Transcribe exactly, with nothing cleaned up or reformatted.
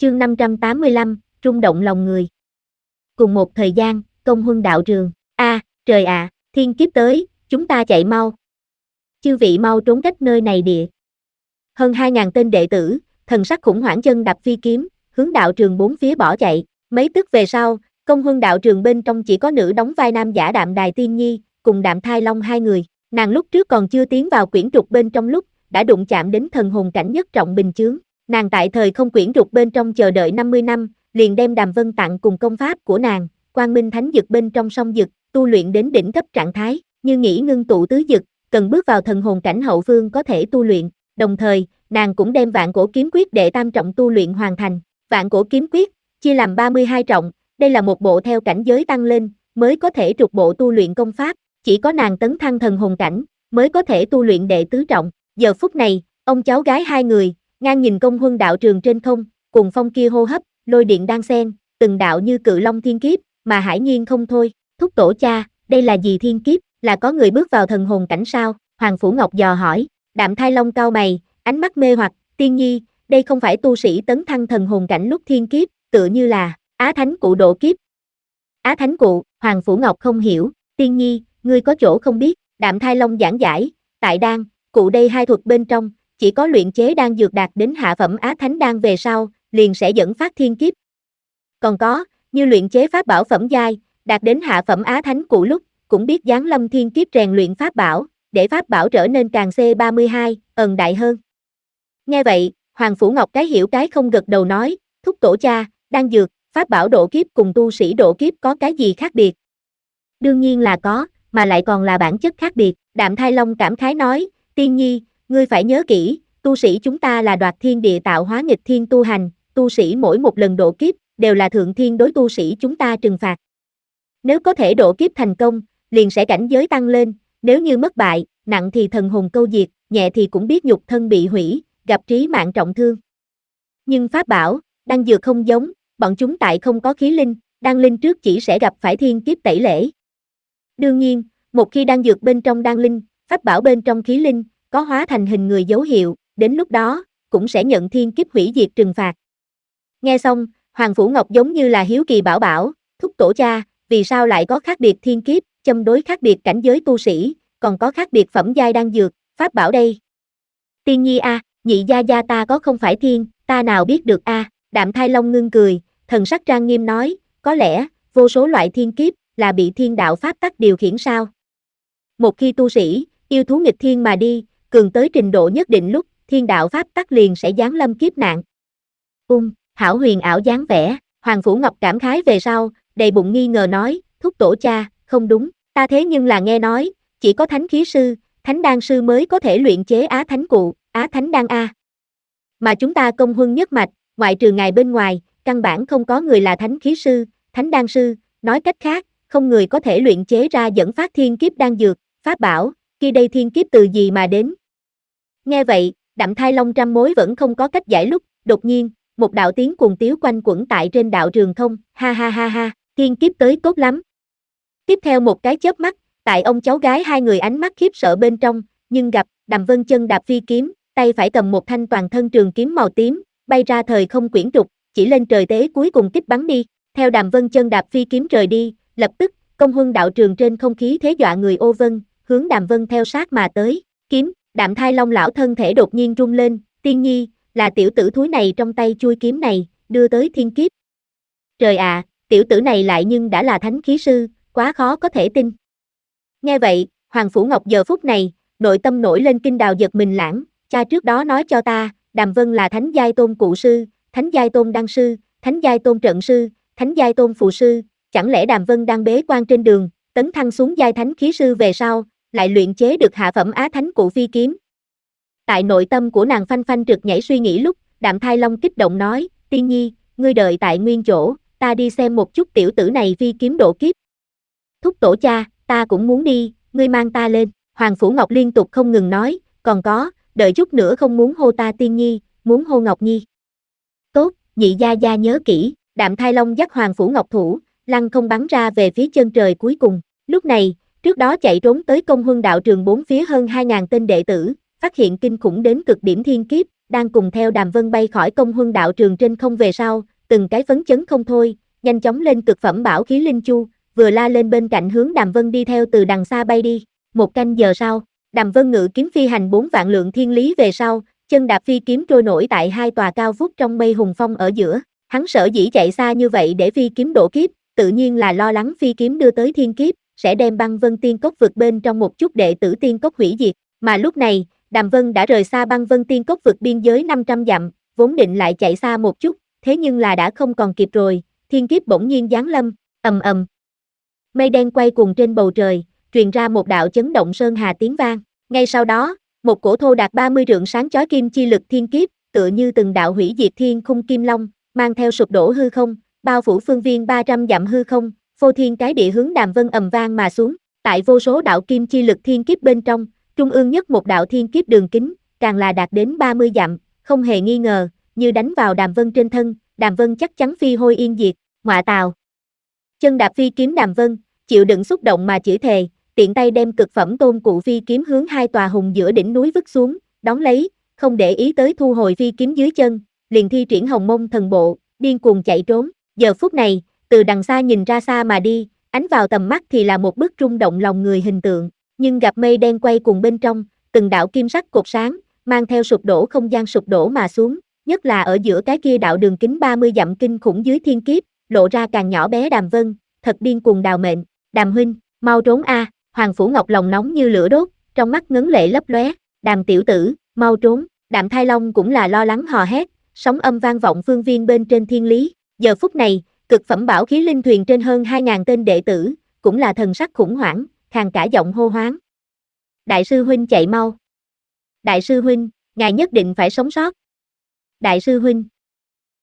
Chương năm trăm tám mươi lăm, rung động lòng người. Cùng một thời gian, Công Huân đạo trường. A, à, trời ạ, à, thiên kiếp tới, chúng ta chạy mau. Chư vị mau trốn cách nơi này địa. Hơn hai ngàn tên đệ tử, thần sắc khủng hoảng chân đạp phi kiếm, hướng đạo trường bốn phía bỏ chạy. Mấy tức về sau, Công Huân đạo trường bên trong chỉ có nữ đóng vai nam giả Đạm Đài Tiên Nhi, cùng Đạm Thai Long hai người. Nàng lúc trước còn chưa tiến vào quyển trục bên trong lúc, đã đụng chạm đến thần hồn cảnh nhất trọng bình chướng. Nàng tại thời không quyển trục bên trong chờ đợi năm mươi năm, liền đem Đàm Vân tặng cùng công pháp của nàng, Quang Minh Thánh Dực bên trong song dực, tu luyện đến đỉnh cấp trạng thái, như nghĩ ngưng tụ tứ dực, cần bước vào thần hồn cảnh hậu phương có thể tu luyện. Đồng thời, nàng cũng đem Vạn Cổ Kiếm Quyết đệ tam trọng tu luyện hoàn thành. Vạn Cổ Kiếm Quyết chia làm ba mươi hai trọng, đây là một bộ theo cảnh giới tăng lên mới có thể trục bộ tu luyện công pháp, chỉ có nàng tấn thăng thần hồn cảnh mới có thể tu luyện đệ tứ trọng. Giờ phút này, ông cháu gái hai người ngang nhìn Công Huân đạo trường trên không, cùng phong kia hô hấp, lôi điện đan xen, từng đạo như cự long thiên kiếp, mà hải nhiên không thôi. Thúc tổ cha, đây là gì thiên kiếp, là có người bước vào thần hồn cảnh sao? Hoàng Phủ Ngọc dò hỏi. Đạm Thai Long cau mày, ánh mắt mê hoặc, Tiên Nhi, đây không phải tu sĩ tấn thăng thần hồn cảnh lúc thiên kiếp, tựa như là Á Thánh Cụ độ kiếp. Á Thánh Cụ, Hoàng Phủ Ngọc không hiểu, Tiên Nhi, ngươi có chỗ không biết. Đạm Thai Long giảng giải, tại đan, cụ đây hai thuật bên trong, chỉ có luyện chế đan dược đạt đến hạ phẩm Á Thánh đan về sau, liền sẽ dẫn phát thiên kiếp. Còn có, như luyện chế pháp bảo phẩm giai, đạt đến hạ phẩm Á Thánh Cụ lúc, cũng biết giáng lâm thiên kiếp rèn luyện pháp bảo, để pháp bảo trở nên càng C ba mươi hai, ẩn đại hơn. Nghe vậy, Hoàng Phủ Ngọc cái hiểu cái không gật đầu nói, thúc tổ cha, đan dược, pháp bảo độ kiếp cùng tu sĩ độ kiếp có cái gì khác biệt? Đương nhiên là có, mà lại còn là bản chất khác biệt. Đạm Thai Long cảm khái nói, Tiên Nhi, ngươi phải nhớ kỹ, tu sĩ chúng ta là đoạt thiên địa tạo hóa nghịch thiên tu hành, tu sĩ mỗi một lần độ kiếp, đều là thượng thiên đối tu sĩ chúng ta trừng phạt. Nếu có thể độ kiếp thành công, liền sẽ cảnh giới tăng lên, nếu như mất bại, nặng thì thần hồn câu diệt, nhẹ thì cũng biết nhục thân bị hủy, gặp trí mạng trọng thương. Nhưng pháp bảo, đan dược không giống, bọn chúng tại không có khí linh, đan linh trước chỉ sẽ gặp phải thiên kiếp tẩy lễ. Đương nhiên, một khi đan dược bên trong đan linh, pháp bảo bên trong khí linh, có hóa thành hình người dấu hiệu, đến lúc đó, cũng sẽ nhận thiên kiếp hủy diệt trừng phạt. Nghe xong, Hoàng Phủ Ngọc giống như là hiếu kỳ bảo bảo, thúc tổ cha, vì sao lại có khác biệt thiên kiếp, châm đối khác biệt cảnh giới tu sĩ, còn có khác biệt phẩm giai đan dược, pháp bảo đây. Tiên Nhi a, à, nhị gia gia ta có không phải thiên, ta nào biết được a. À. Đạm Thai Long ngưng cười, thần sắc trang nghiêm nói, có lẽ, vô số loại thiên kiếp, là bị thiên đạo pháp tắc điều khiển sao. Một khi tu sĩ, yêu thú nghịch thiên mà đi, cường tới trình độ nhất định lúc, thiên đạo pháp tắc liền sẽ giáng lâm kiếp nạn. Ung, hảo huyền ảo dáng vẻ, Hoàng Phủ Ngọc cảm khái về sau, đầy bụng nghi ngờ nói, thúc tổ cha, không đúng, ta thế nhưng là nghe nói, chỉ có thánh khí sư, thánh đan sư mới có thể luyện chế Á Thánh Cụ, Á Thánh Đan A. Mà chúng ta Công Huân nhất mạch, ngoại trừ ngài bên ngoài, căn bản không có người là thánh khí sư, thánh đan sư, nói cách khác, không người có thể luyện chế ra dẫn phát thiên kiếp đan dược, pháp bảo, khi đây thiên kiếp từ gì mà đến. Nghe vậy, Đạm Thai Long trăm mối vẫn không có cách giải lúc, đột nhiên, một đạo tiếng cuồng tiếu quanh quẩn tại trên đạo trường không, ha ha ha ha, thiên kiếp tới tốt lắm. Tiếp theo một cái chớp mắt, tại ông cháu gái hai người ánh mắt khiếp sợ bên trong, nhưng gặp, Đàm Vân chân đạp phi kiếm, tay phải cầm một thanh toàn thân trường kiếm màu tím, bay ra thời không quyển trục, chỉ lên trời tế cuối cùng kích bắn đi. Theo Đàm Vân chân đạp phi kiếm rời đi, lập tức, Công Huân đạo trường trên không khí thế dọa người ô vân, hướng Đàm Vân theo sát mà tới, kiếm, Đạm Thai Long lão thân thể đột nhiên rung lên, Tiên Nhi, là tiểu tử thúi này trong tay chui kiếm này, đưa tới thiên kiếp. Trời ạ, à, tiểu tử này lại nhưng đã là thánh khí sư, quá khó có thể tin. Nghe vậy, Hoàng Phủ Ngọc giờ phút này, nội tâm nổi lên kinh đào giật mình lãng, cha trước đó nói cho ta, Đàm Vân là thánh giai tôn cụ sư, thánh giai tôn đan sư, thánh giai tôn trận sư, thánh giai tôn phù sư, chẳng lẽ Đàm Vân đang bế quan trên đường, tấn thăng xuống giai thánh khí sư về sau, lại luyện chế được hạ phẩm Á Thánh Cụ phi kiếm. Tại nội tâm của nàng phanh phanh trực nhảy suy nghĩ lúc, Đạm Thai Long kích động nói, Tiên Nhi, ngươi đợi tại nguyên chỗ, ta đi xem một chút tiểu tử này phi kiếm độ kiếp. Thúc tổ cha, ta cũng muốn đi, ngươi mang ta lên. Hoàng Phủ Ngọc liên tục không ngừng nói, còn có, đợi chút nữa không muốn hô ta Tiên Nhi, muốn hô Ngọc Nhi. Tốt, nhị gia gia nhớ kỹ. Đạm Thai Long dắt Hoàng Phủ Ngọc thủ, lăng không bắn ra về phía chân trời cuối cùng. Lúc này, trước đó chạy trốn tới Công Huân đạo trường bốn phía hơn hai ngàn tên đệ tử, phát hiện kinh khủng đến cực điểm thiên kiếp, đang cùng theo Đàm Vân bay khỏi Công Huân đạo trường trên không về sau, từng cái phấn chấn không thôi, nhanh chóng lên cực phẩm bảo khí linh chu, vừa la lên bên cạnh hướng Đàm Vân đi theo từ đằng xa bay đi. Một canh giờ sau, Đàm Vân ngự kiếm phi hành bốn vạn lượng thiên lý về sau, chân đạp phi kiếm trôi nổi tại hai tòa cao vút trong mây hùng phong ở giữa. Hắn sở dĩ chạy xa như vậy để phi kiếm độ kiếp, tự nhiên là lo lắng phi kiếm đưa tới thiên kiếp, sẽ đem băng vân tiên cốc vực bên trong một chút đệ tử tiên cốc hủy diệt. Mà lúc này, Đàm Vân đã rời xa băng vân tiên cốc vực biên giới năm trăm dặm, vốn định lại chạy xa một chút, thế nhưng là đã không còn kịp rồi, thiên kiếp bỗng nhiên giáng lâm, ầm ầm. Mây đen quay cuồng trên bầu trời, truyền ra một đạo chấn động sơn hà tiếng vang. Ngay sau đó, một cổ thô đạt ba mươi trượng sáng chói kim chi lực thiên kiếp, tựa như từng đạo hủy diệt thiên khung kim long, mang theo sụp đổ hư không, bao phủ phương viên ba trăm dặm hư không, phô thiên cái địa hướng Đàm Vân ầm vang mà xuống. Tại vô số đạo kim chi lực thiên kiếp bên trong, trung ương nhất một đạo thiên kiếp đường kính, càng là đạt đến ba mươi dặm, không hề nghi ngờ, như đánh vào Đàm Vân trên thân, Đàm Vân chắc chắn phi hôi yên diệt. Ngọa tào. Chân đạp phi kiếm Đàm Vân, chịu đựng xúc động mà chửi thề, tiện tay đem cực phẩm tôn cụ phi kiếm hướng hai tòa hùng giữa đỉnh núi vứt xuống, đón lấy, không để ý tới thu hồi phi kiếm dưới chân, liền thi triển Hồng Mông thần bộ, điên cuồng chạy trốn. Giờ phút này, từ đằng xa nhìn ra xa mà đi, ánh vào tầm mắt thì là một bức rung động lòng người hình tượng, nhưng gặp mây đen quay cùng bên trong, từng đạo kim sắc cột sáng, mang theo sụp đổ không gian sụp đổ mà xuống, nhất là ở giữa cái kia đạo đường kính ba mươi dặm kinh khủng dưới thiên kiếp, lộ ra càng nhỏ bé Đàm Vân, thật điên cuồng đào mệnh. Đàm huynh, mau trốn a! Hoàng Phủ Ngọc lòng nóng như lửa đốt, trong mắt ngấn lệ lấp lóe. Đàm tiểu tử, mau trốn. Đạm Thai Long cũng là lo lắng hò hét, sóng âm vang vọng phương viên bên trên thiên lý. Giờ phút này, cực phẩm bảo khí linh thuyền trên hơn hai ngàn tên đệ tử, cũng là thần sắc khủng hoảng, khàn cả giọng hô hoáng. Đại sư huynh chạy mau. Đại sư huynh, ngài nhất định phải sống sót. Đại sư huynh,